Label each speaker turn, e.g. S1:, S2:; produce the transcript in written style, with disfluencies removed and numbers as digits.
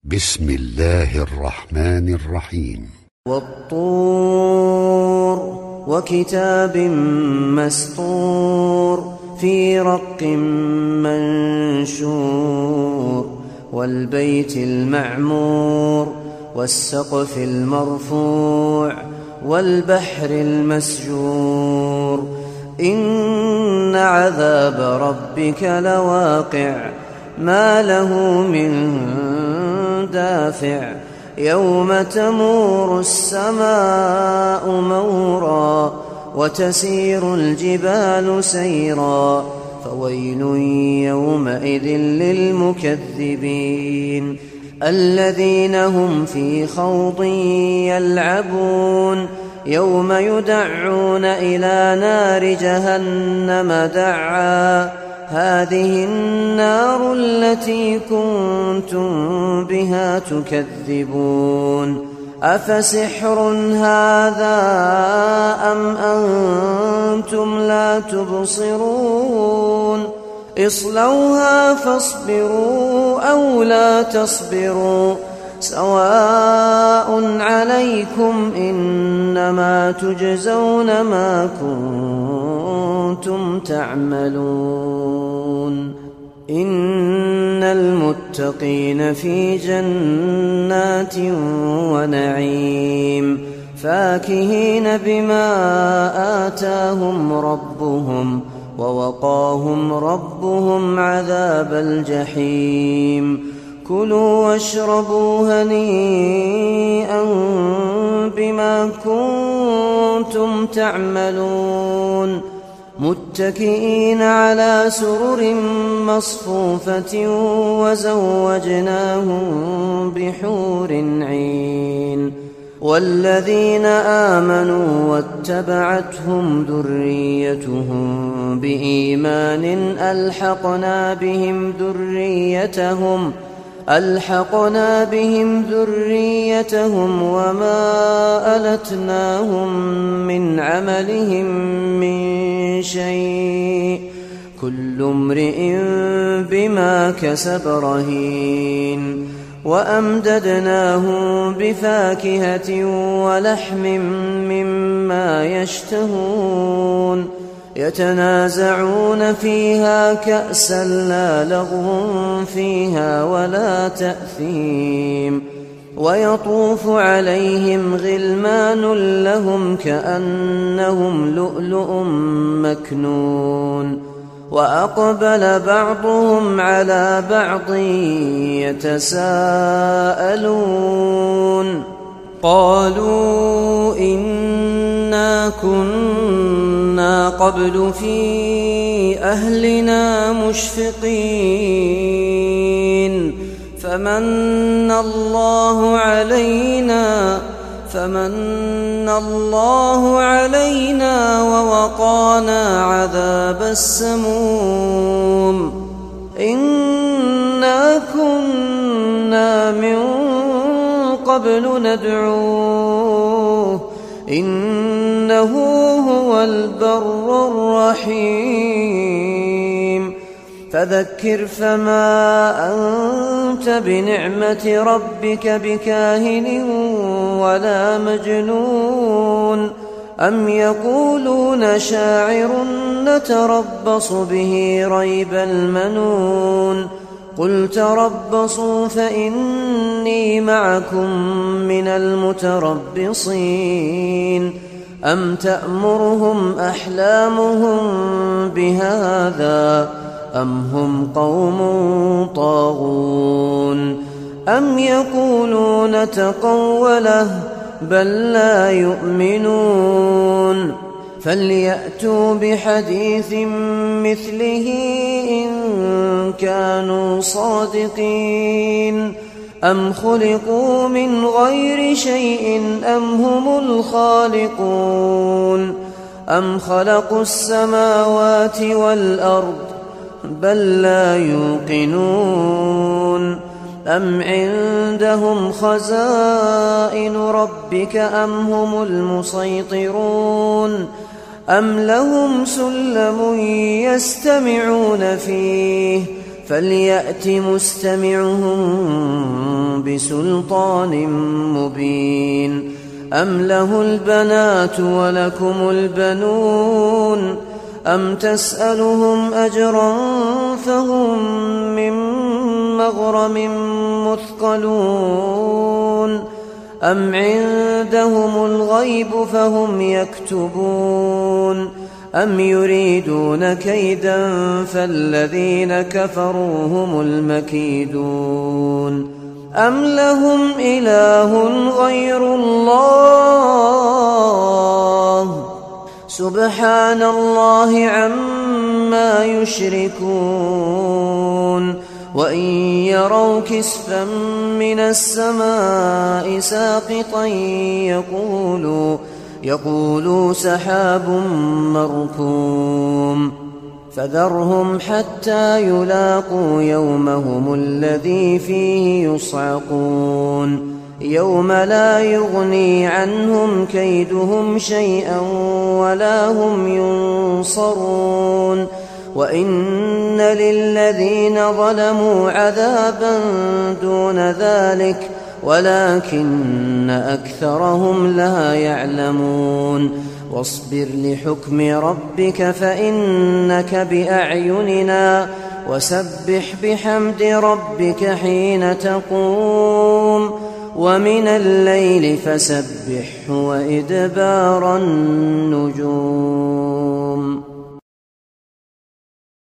S1: بسم الله الرحمن الرحيم.
S2: والطور وكتاب مسطور في رق منشور والبيت المعمور والسقف المرفوع والبحر المسجور إن عذاب ربك لواقع ما له من دافع يوم تمور السماء مورا وتسير الجبال سيرا فويل يومئذ للمكذبين الذين هم في خوض يلعبون يوم يدعون إلى نار جهنم دعا هذه النار التي كنتم بها تكذبون أفسحر هذا أم أنتم لا تبصرون اصلوها فاصبروا أو لا تصبروا سواء عليكم إنما تجزون ما كنتم تعملون إن المتقين في جنات ونعيم فاكهين بما آتاهم ربهم ووقاهم ربهم عذاب الجحيم كلوا واشربوا هنيئا بما كنتم تعملون متكئين على سرر مصفوفة وزوجناهم بحور عين والذين آمنوا واتبعتهم ذريتهم بإيمان ألحقنا بهم ذريتهم وما ألتناهم من عملهم من شيء كل امرئ بما كسب رهين وأمددناهم بفاكهة ولحم مما يشتهون يتنازعون فيها كأسا لا لغو فيها ولا تأثيم ويطوف عليهم غلمان لهم كأنهم لؤلؤ مكنون وأقبل بعضهم على بعض يتساءلون قالوا إنا كنا قبل في أهلنا مشفقين فمن الله علينا ووقانا عذاب السموم إنا كنا من قبل ندعوه إنه هو البر الرحيم فذكر فما أنت بنعمة ربك بكاهن ولا مجنون أم يقولون شاعر نتربص به ريب المنون قل تربصوا فإني معكم من المتربصين أم تأمرهم أحلامهم بهذا أم هم قوم طاغون أم يقولون تقوله بل لا يؤمنون فليأتوا بحديث مثله إن كانوا صادقين أم خلقوا من غير شيء أم هم الخالقون أم خلقوا السماوات والأرض بل لا يوقنون أم عندهم خزائن ربك أم هم المسيطرون أم لهم سلم يستمعون فيه فليأت مستمعهم سلطان مبين أم له البنات ولكم البنون أم تسألهم أجرا فهم من مغرم مثقلون أم عندهم الغيب فهم يكتبون أم يريدون كيدا فالذين كفروا هم المكيدون أم لهم إله غير الله سبحان الله عما يشركون وإن يروا كسفا من السماء ساقطا يقولوا سحاب مركوم فذرهم حتى يلاقوا يومهم الذي فيه يصعقون يوم لا يغني عنهم كيدهم شيئا ولا هم ينصرون وإن للذين ظلموا عذابا دون ذلك ولكن أكثرهم لا يعلمون واصبر لحكم ربك فإنك بأعيننا وسبح بحمد ربك حين تقوم ومن الليل فسبحه وإدبار النجوم